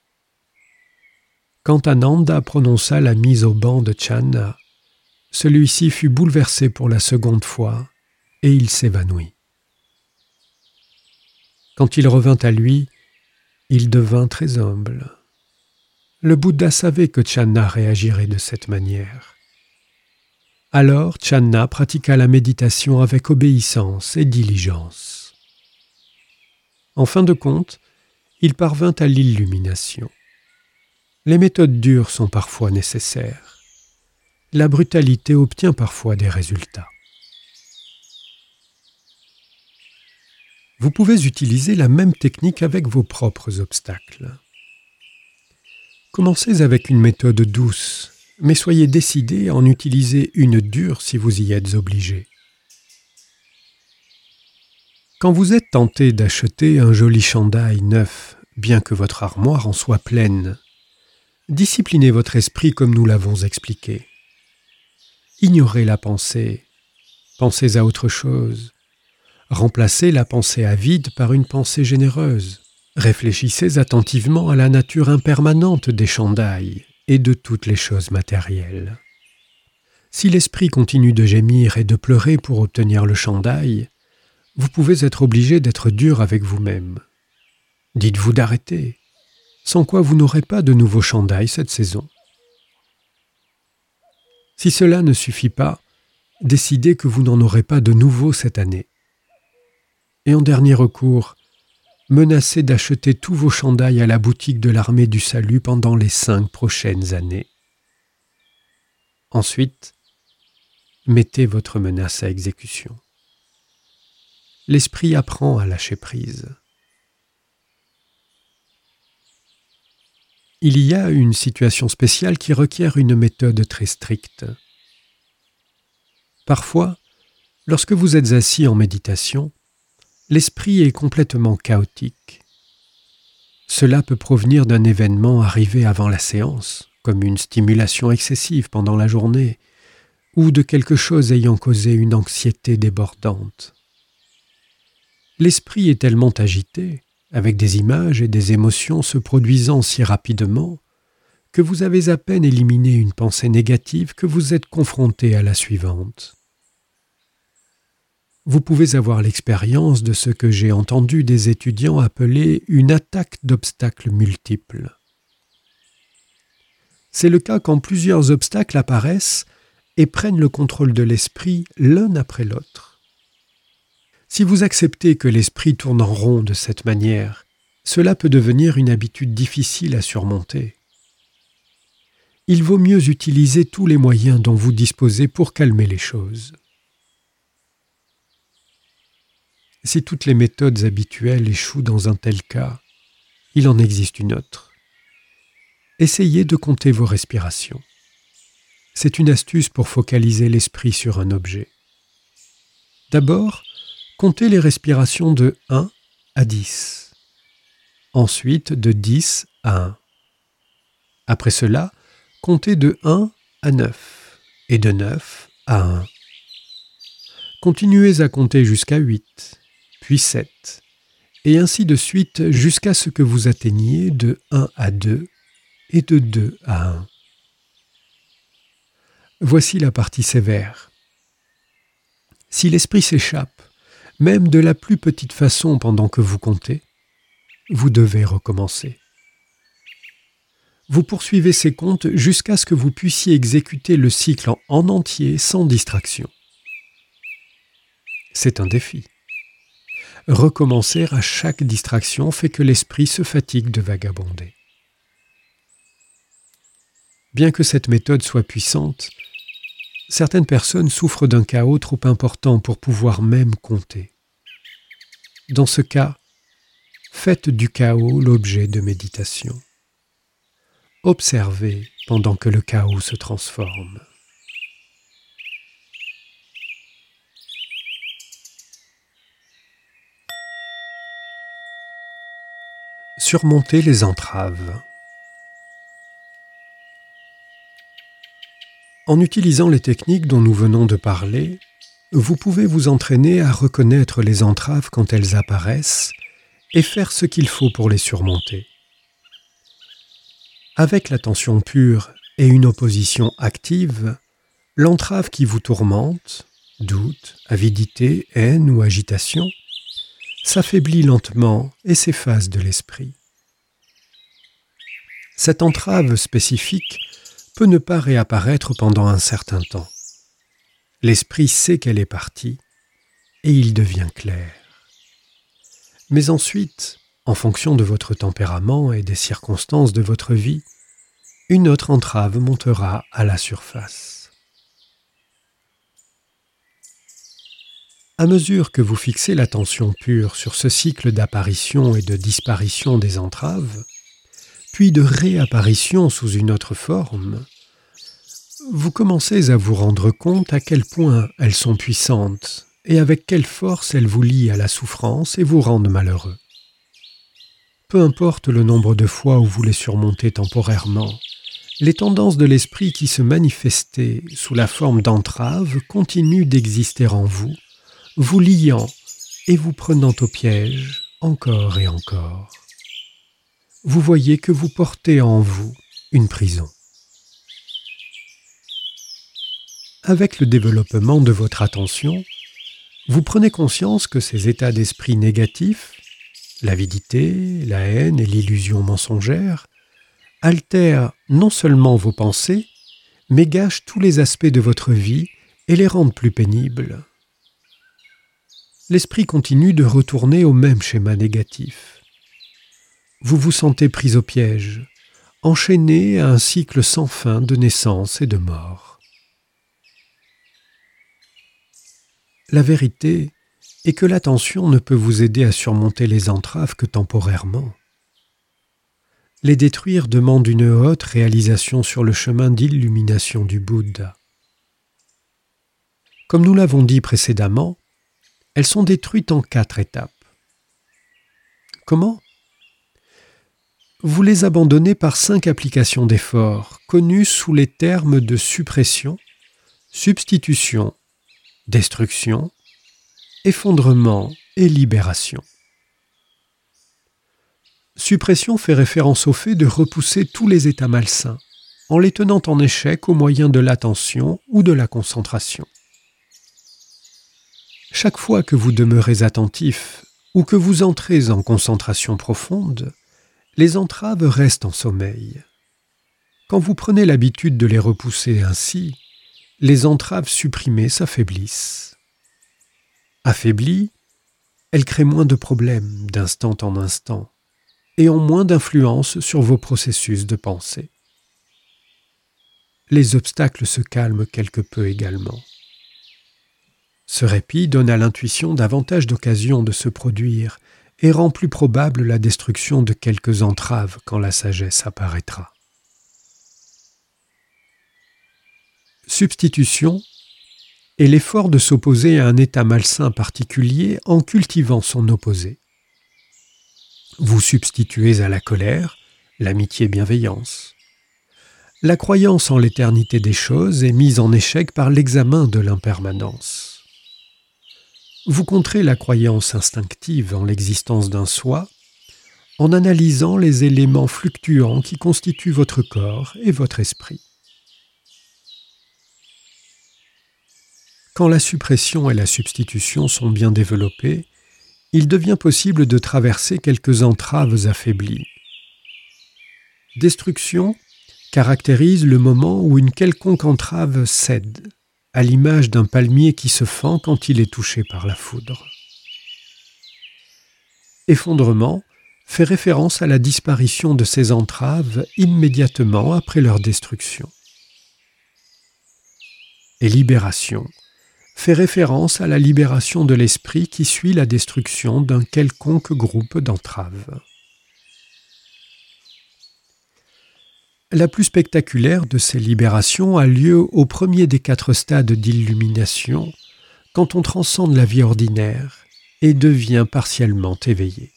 [SPEAKER 1] Quand Ananda prononça la mise au ban de Channa, celui-ci fut bouleversé pour la seconde fois, et il s'évanouit. Quand il revint à lui, il devint très humble. Le Bouddha savait que Channa réagirait de cette manière. Alors Channa pratiqua la méditation avec obéissance et diligence. En fin de compte, il parvint à l'illumination. Les méthodes dures sont parfois nécessaires. La brutalité obtient parfois des résultats. Vous pouvez utiliser la même technique avec vos propres obstacles. Commencez avec une méthode douce, mais soyez décidé à en utiliser une dure si vous y êtes obligé. Quand vous êtes tenté d'acheter un joli chandail neuf, bien que votre armoire en soit pleine, disciplinez votre esprit comme nous l'avons expliqué. Ignorez la pensée, pensez à autre chose. Remplacez la pensée avide par une pensée généreuse. Réfléchissez attentivement à la nature impermanente des chandails et de toutes les choses matérielles. Si l'esprit continue de gémir et de pleurer pour obtenir le chandail, vous pouvez être obligé d'être dur avec vous-même. Dites-vous d'arrêter, sans quoi vous n'aurez pas de nouveau chandail cette saison. Si cela ne suffit pas, décidez que vous n'en aurez pas de nouveau cette année. Et en dernier recours, menacez d'acheter tous vos chandails à la boutique de l'Armée du Salut pendant les 5 prochaines années. Ensuite, mettez votre menace à exécution. L'esprit apprend à lâcher prise. Il y a une situation spéciale qui requiert une méthode très stricte. Parfois, lorsque vous êtes assis en méditation, l'esprit est complètement chaotique. Cela peut provenir d'un événement arrivé avant la séance, comme une stimulation excessive pendant la journée, ou de quelque chose ayant causé une anxiété débordante. L'esprit est tellement agité, avec des images et des émotions se produisant si rapidement, que vous avez à peine éliminé une pensée négative que vous êtes confronté à la suivante. Vous pouvez avoir l'expérience de ce que j'ai entendu des étudiants appeler une attaque d'obstacles multiples. C'est le cas quand plusieurs obstacles apparaissent et prennent le contrôle de l'esprit l'un après l'autre. Si vous acceptez que l'esprit tourne en rond de cette manière, cela peut devenir une habitude difficile à surmonter. Il vaut mieux utiliser tous les moyens dont vous disposez pour calmer les choses. Si toutes les méthodes habituelles échouent dans un tel cas, il en existe une autre. Essayez de compter vos respirations. C'est une astuce pour focaliser l'esprit sur un objet. D'abord, comptez les respirations de 1 à 10. Ensuite, de 10 à 1. Après cela, comptez de 1 à 9 et de 9 à 1. Continuez à compter jusqu'à 8, puis 7, et ainsi de suite jusqu'à ce que vous atteigniez de 1 à 2 et de 2 à 1. Voici la partie sévère. Si l'esprit s'échappe, même de la plus petite façon pendant que vous comptez, vous devez recommencer. Vous poursuivez ces comptes jusqu'à ce que vous puissiez exécuter le cycle en entier sans distraction. C'est un défi. Recommencer à chaque distraction fait que l'esprit se fatigue de vagabonder. Bien que cette méthode soit puissante, certaines personnes souffrent d'un chaos trop important pour pouvoir même compter. Dans ce cas, faites du chaos l'objet de méditation. Observez pendant que le chaos se transforme. Surmonter les entraves. En utilisant les techniques dont nous venons de parler, vous pouvez vous entraîner à reconnaître les entraves quand elles apparaissent et faire ce qu'il faut pour les surmonter. Avec l'attention pure et une opposition active, l'entrave qui vous tourmente, doute, avidité, haine ou agitation, s'affaiblit lentement et s'efface de l'esprit. Cette entrave spécifique peut ne pas réapparaître pendant un certain temps. L'esprit sait qu'elle est partie et il devient clair. Mais ensuite, en fonction de votre tempérament et des circonstances de votre vie, une autre entrave montera à la surface. À mesure que vous fixez l'attention pure sur ce cycle d'apparition et de disparition des entraves, puis de réapparition sous une autre forme, vous commencez à vous rendre compte à quel point elles sont puissantes et avec quelle force elles vous lient à la souffrance et vous rendent malheureux. Peu importe le nombre de fois où vous les surmontez temporairement, les tendances de l'esprit qui se manifestaient sous la forme d'entraves continuent d'exister en vous, vous liant et vous prenant au piège encore et encore. Vous voyez que vous portez en vous une prison. Avec le développement de votre attention, vous prenez conscience que ces états d'esprit négatifs, l'avidité, la haine et l'illusion mensongère, altèrent non seulement vos pensées, mais gâchent tous les aspects de votre vie et les rendent plus pénibles. L'esprit continue de retourner au même schéma négatif. Vous vous sentez pris au piège, enchaîné à un cycle sans fin de naissance et de mort. La vérité est que l'attention ne peut vous aider à surmonter les entraves que temporairement. Les détruire demande une haute réalisation sur le chemin d'illumination du Bouddha. Comme nous l'avons dit précédemment, elles sont détruites en 4 étapes. Comment ? Vous les abandonnez par 5 applications d'efforts, connues sous les termes de suppression, substitution, destruction, effondrement et libération. Suppression fait référence au fait de repousser tous les états malsains, en les tenant en échec au moyen de l'attention ou de la concentration. Chaque fois que vous demeurez attentif ou que vous entrez en concentration profonde, les entraves restent en sommeil. Quand vous prenez l'habitude de les repousser ainsi, les entraves supprimées s'affaiblissent. Affaiblies, elles créent moins de problèmes d'instant en instant et ont moins d'influence sur vos processus de pensée. Les obstacles se calment quelque peu également. Ce répit donne à l'intuition davantage d'occasions de se produire et rend plus probable la destruction de quelques entraves quand la sagesse apparaîtra. Substitution est l'effort de s'opposer à un état malsain particulier en cultivant son opposé. Vous substituez à la colère l'amitié-bienveillance. La croyance en l'éternité des choses est mise en échec par l'examen de l'impermanence. Vous contrez la croyance instinctive en l'existence d'un soi en analysant les éléments fluctuants qui constituent votre corps et votre esprit. Quand la suppression et la substitution sont bien développées, il devient possible de traverser quelques entraves affaiblies. Destruction caractérise le moment où une quelconque entrave cède, à l'image d'un palmier qui se fend quand il est touché par la foudre. Effondrement fait référence à la disparition de ces entraves immédiatement après leur destruction. Et libération fait référence à la libération de l'esprit qui suit la destruction d'un quelconque groupe d'entraves. La plus spectaculaire de ces libérations a lieu au premier des 4 stades d'illumination, quand on transcende la vie ordinaire et devient partiellement éveillé.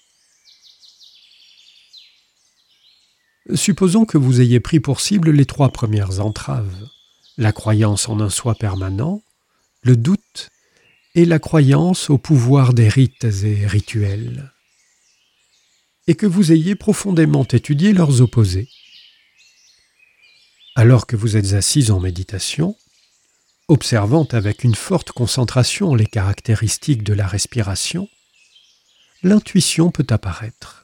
[SPEAKER 1] Supposons que vous ayez pris pour cible les 3 premières entraves, la croyance en un soi permanent, le doute et la croyance au pouvoir des rites et rituels, et que vous ayez profondément étudié leurs opposés. Alors que vous êtes assis en méditation, observant avec une forte concentration les caractéristiques de la respiration, l'intuition peut apparaître.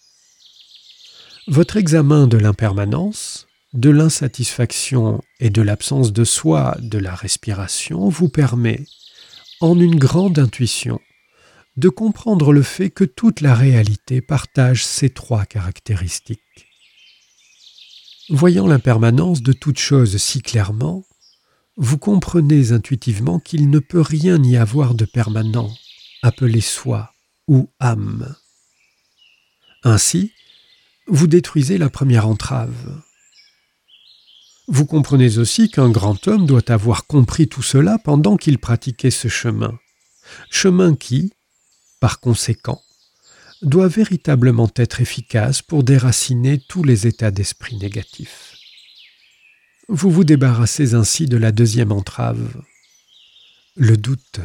[SPEAKER 1] Votre examen de l'impermanence, de l'insatisfaction et de l'absence de soi de la respiration vous permet, en une grande intuition, de comprendre le fait que toute la réalité partage ces 3 caractéristiques. Voyant l'impermanence de toute chose si clairement, vous comprenez intuitivement qu'il ne peut rien y avoir de permanent, appelé soi ou âme. Ainsi, vous détruisez la première entrave. Vous comprenez aussi qu'un grand homme doit avoir compris tout cela pendant qu'il pratiquait ce chemin qui, par conséquent, doit véritablement être efficace pour déraciner tous les états d'esprit négatifs. Vous vous débarrassez ainsi de la deuxième entrave, le doute.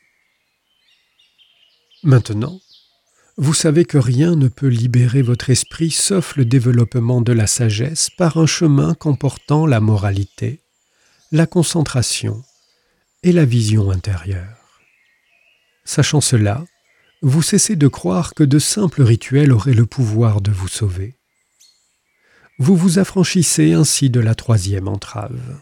[SPEAKER 1] Maintenant, vous savez que rien ne peut libérer votre esprit sauf le développement de la sagesse par un chemin comportant la moralité, la concentration et la vision intérieure. Sachant cela, vous cessez de croire que de simples rituels auraient le pouvoir de vous sauver. Vous vous affranchissez ainsi de la 3e entrave.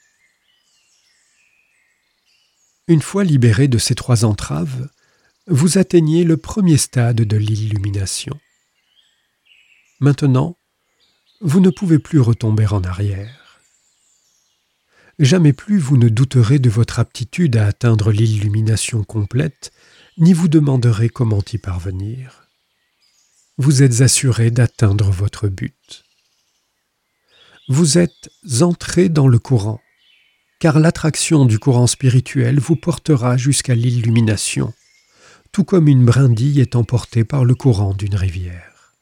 [SPEAKER 1] Une fois libéré de ces 3 entraves, vous atteignez le premier stade de l'illumination. Maintenant, vous ne pouvez plus retomber en arrière. Jamais plus vous ne douterez de votre aptitude à atteindre l'illumination complète, ni vous demanderez comment y parvenir. Vous êtes assuré d'atteindre votre but. Vous êtes entré dans le courant, car l'attraction du courant spirituel vous portera jusqu'à l'illumination, tout comme une brindille est emportée par le courant d'une rivière.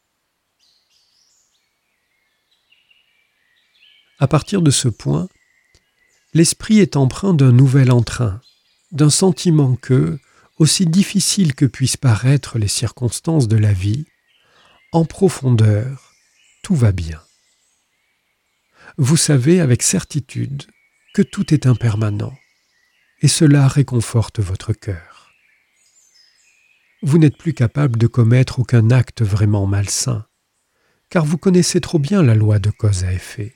[SPEAKER 1] À partir de ce point, l'esprit est empreint d'un nouvel entrain, d'un sentiment que, aussi difficile que puissent paraître les circonstances de la vie, en profondeur, tout va bien. Vous savez avec certitude que tout est impermanent, et cela réconforte votre cœur. Vous n'êtes plus capable de commettre aucun acte vraiment malsain, car vous connaissez trop bien la loi de cause à effet.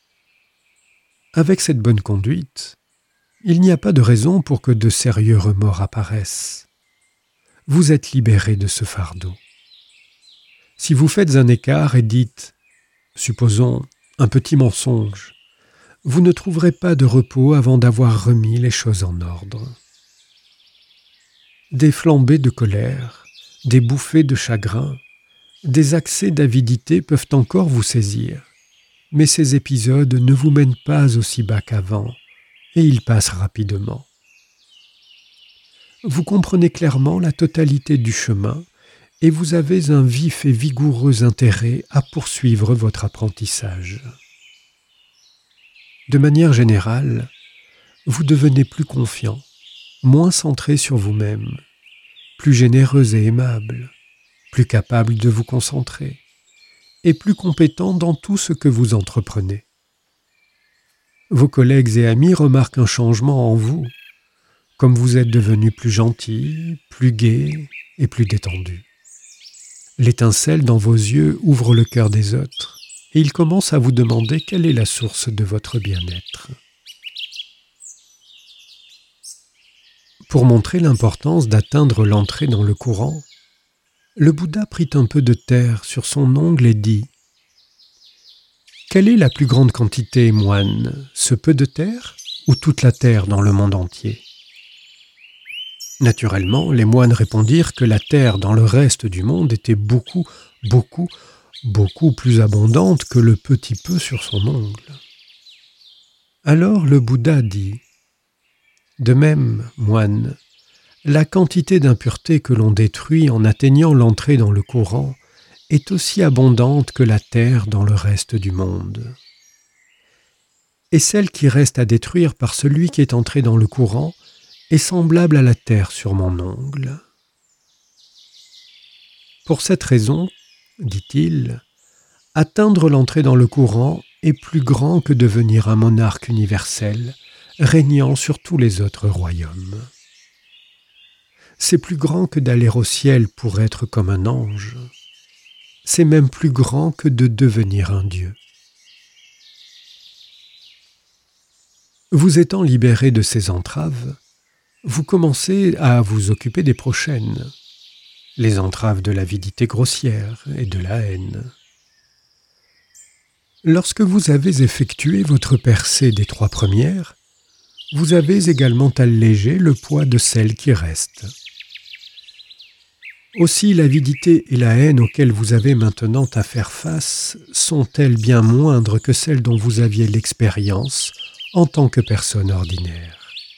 [SPEAKER 1] Avec cette bonne conduite, il n'y a pas de raison pour que de sérieux remords apparaissent. Vous êtes libéré de ce fardeau. Si vous faites un écart et dites, supposons, un petit mensonge, vous ne trouverez pas de repos avant d'avoir remis les choses en ordre. Des flambées de colère, des bouffées de chagrin, des accès d'avidité peuvent encore vous saisir, mais ces épisodes ne vous mènent pas aussi bas qu'avant, et ils passent rapidement. Vous comprenez clairement la totalité du chemin, et vous avez un vif et vigoureux intérêt à poursuivre votre apprentissage. De manière générale, vous devenez plus confiant, moins centré sur vous-même, plus généreux et aimable, plus capable de vous concentrer, et plus compétent dans tout ce que vous entreprenez. Vos collègues et amis remarquent un changement en vous, comme vous êtes devenu plus gentil, plus gai et plus détendu. L'étincelle dans vos yeux ouvre le cœur des autres, et ils commencent à vous demander quelle est la source de votre bien-être. Pour montrer l'importance d'atteindre l'entrée dans le courant, le Bouddha prit un peu de terre sur son ongle et dit « Quelle est la plus grande quantité, moine, ce peu de terre ou toute la terre dans le monde entier ?» Naturellement, les moines répondirent que la terre dans le reste du monde était beaucoup plus abondante que le petit peu sur son ongle. Alors le Bouddha dit « De même, moine, la quantité d'impureté que l'on détruit en atteignant l'entrée dans le courant est aussi abondante que la terre dans le reste du monde. Et celle qui reste à détruire par celui qui est entré dans le courant est semblable à la terre sur mon ongle. Pour cette raison, dit-il, atteindre l'entrée dans le courant est plus grand que devenir un monarque universel, régnant sur tous les autres royaumes. C'est plus grand que d'aller au ciel pour être comme un ange. C'est même plus grand que de devenir un dieu. Vous étant libéré de ces entraves, vous commencez à vous occuper des prochaines, les entraves de l'avidité grossière et de la haine. Lorsque vous avez effectué votre percée des 3 premières, vous avez également allégé le poids de celles qui restent. Aussi l'avidité et la haine auxquelles vous avez maintenant à faire face sont-elles bien moindres que celles dont vous aviez l'expérience en tant que personne ordinaire.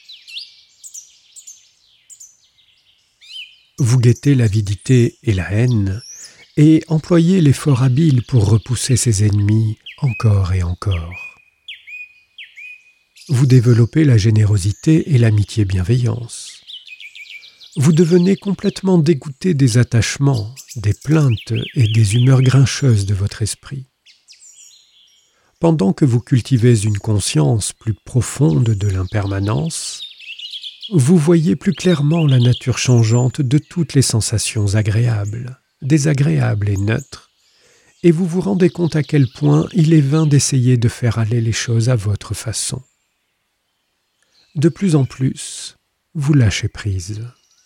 [SPEAKER 1] Vous guettez l'avidité et la haine et employez l'effort habile pour repousser ses ennemis encore et encore. Vous développez la générosité et l'amitié-bienveillance. Vous devenez complètement dégoûté des attachements, des plaintes et des humeurs grincheuses de votre esprit. Pendant que vous cultivez une conscience plus profonde de l'impermanence, vous voyez plus clairement la nature changeante de toutes les sensations agréables, désagréables et neutres, et vous vous rendez compte à quel point il est vain d'essayer de faire aller les choses à votre façon. De plus en plus, vous lâchez prise.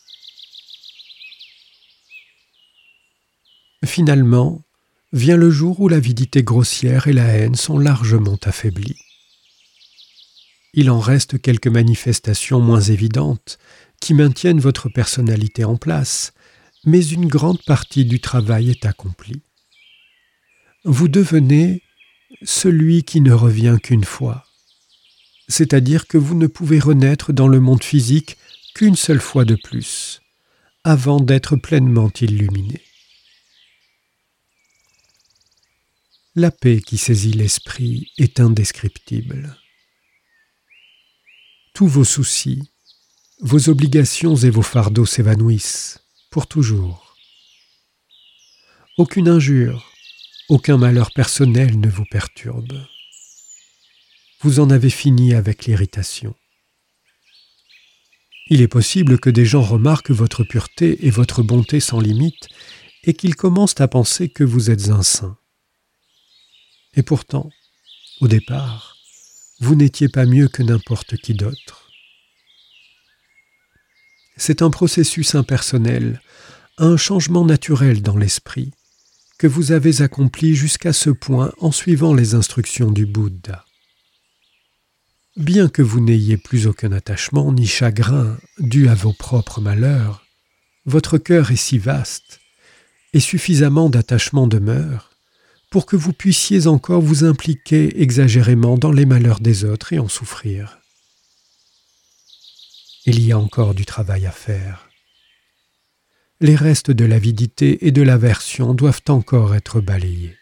[SPEAKER 1] Finalement, vient le jour où l'avidité grossière et la haine sont largement affaiblies. Il en reste quelques manifestations moins évidentes qui maintiennent votre personnalité en place, mais une grande partie du travail est accomplie. Vous devenez celui qui ne revient qu'une fois, c'est-à-dire que vous ne pouvez renaître dans le monde physique qu'une seule fois de plus, avant d'être pleinement illuminé. La paix qui saisit l'esprit est indescriptible. Tous vos soucis, vos obligations et vos fardeaux s'évanouissent, pour toujours. Aucune injure, aucun malheur personnel ne vous perturbe. Vous en avez fini avec l'irritation. Il est possible que des gens remarquent votre pureté et votre bonté sans limite et qu'ils commencent à penser que vous êtes un saint. Et pourtant, au départ, vous n'étiez pas mieux que n'importe qui d'autre. C'est un processus impersonnel, un changement naturel dans l'esprit, que vous avez accompli jusqu'à ce point en suivant les instructions du Bouddha. Bien que vous n'ayez plus aucun attachement ni chagrin dû à vos propres malheurs, votre cœur est si vaste et suffisamment d'attachement demeure pour que vous puissiez encore vous impliquer exagérément dans les malheurs des autres et en souffrir. Il y a encore du travail à faire. Les restes de l'avidité et de l'aversion doivent encore être balayés.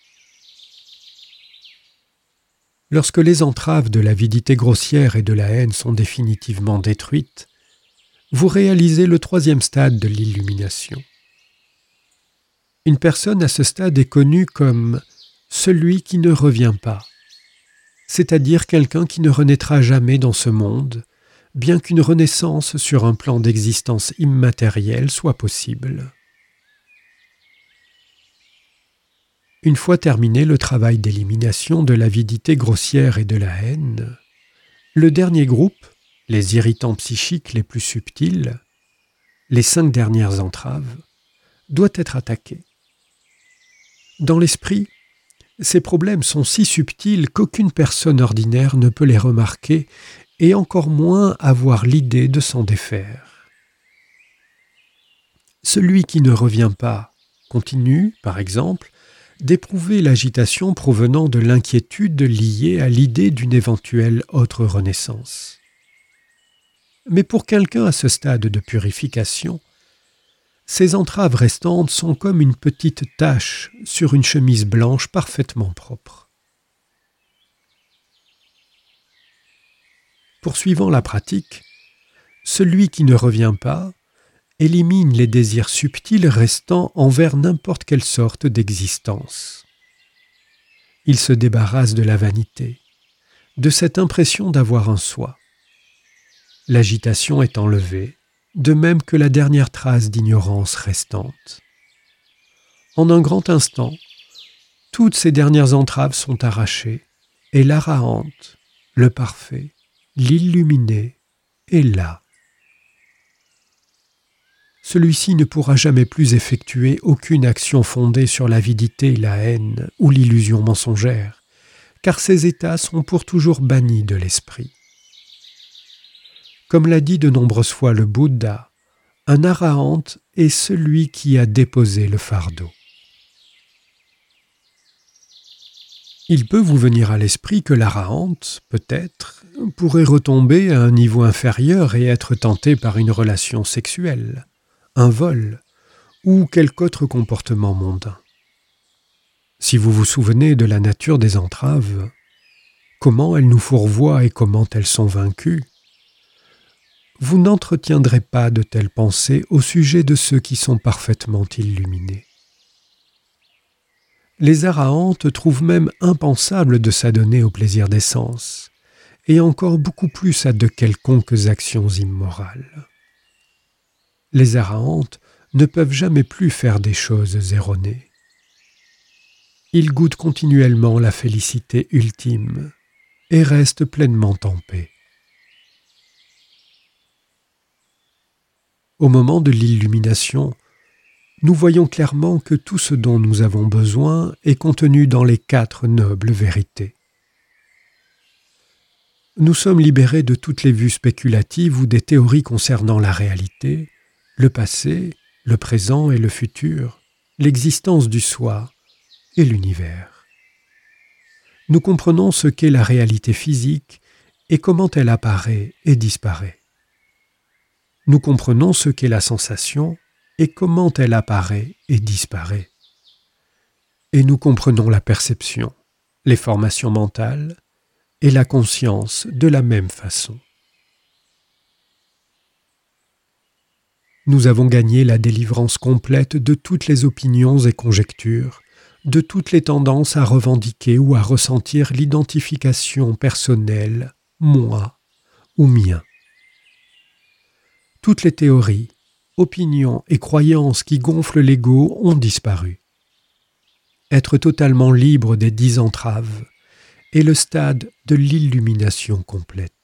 [SPEAKER 1] Lorsque les entraves de l'avidité grossière et de la haine sont définitivement détruites, vous réalisez le 3e stade de l'illumination. Une personne à ce stade est connue comme « celui qui ne revient pas », c'est-à-dire quelqu'un qui ne renaîtra jamais dans ce monde, bien qu'une renaissance sur un plan d'existence immatérielle soit possible. Une fois terminé le travail d'élimination de l'avidité grossière et de la haine, le dernier groupe, les irritants psychiques les plus subtils, les 5 dernières entraves, doit être attaqué. Dans l'esprit, ces problèmes sont si subtils qu'aucune personne ordinaire ne peut les remarquer et encore moins avoir l'idée de s'en défaire. Celui qui ne revient pas continue, par exemple, d'éprouver l'agitation provenant de l'inquiétude liée à l'idée d'une éventuelle autre renaissance. Mais pour quelqu'un à ce stade de purification, ces entraves restantes sont comme une petite tache sur une chemise blanche parfaitement propre. Poursuivant la pratique, celui qui ne revient pas élimine les désirs subtils restants envers n'importe quelle sorte d'existence. Il se débarrasse de la vanité, de cette impression d'avoir un soi. L'agitation est enlevée, de même que la dernière trace d'ignorance restante. En un grand instant, toutes ces dernières entraves sont arrachées, et l'Arahante, le parfait, l'illuminé, est là. Celui-ci ne pourra jamais plus effectuer aucune action fondée sur l'avidité, la haine ou l'illusion mensongère, car ces états sont pour toujours bannis de l'esprit. Comme l'a dit de nombreuses fois le Bouddha, un arahante est celui qui a déposé le fardeau. Il peut vous venir à l'esprit que l'arahante, peut-être, pourrait retomber à un niveau inférieur et être tenté par une relation sexuelle, un vol ou quelque autre comportement mondain. Si vous vous souvenez de la nature des entraves, comment elles nous fourvoient et comment elles sont vaincues, vous n'entretiendrez pas de telles pensées au sujet de ceux qui sont parfaitement illuminés. Les arahantes trouvent même impensable de s'adonner au plaisir des sens, et encore beaucoup plus à de quelconques actions immorales. Les arahantes ne peuvent jamais plus faire des choses erronées. Ils goûtent continuellement la félicité ultime et restent pleinement en paix. Au moment de l'illumination, nous voyons clairement que tout ce dont nous avons besoin est contenu dans les 4 nobles vérités. Nous sommes libérés de toutes les vues spéculatives ou des théories concernant la réalité, le passé, le présent et le futur, l'existence du soi et l'univers. Nous comprenons ce qu'est la réalité physique et comment elle apparaît et disparaît. Nous comprenons ce qu'est la sensation et comment elle apparaît et disparaît. Et nous comprenons la perception, les formations mentales et la conscience de la même façon. Nous avons gagné la délivrance complète de toutes les opinions et conjectures, de toutes les tendances à revendiquer ou à ressentir l'identification personnelle, moi ou mien. Toutes les théories, opinions et croyances qui gonflent l'ego ont disparu. Être totalement libre des 10 entraves est le stade de l'illumination complète.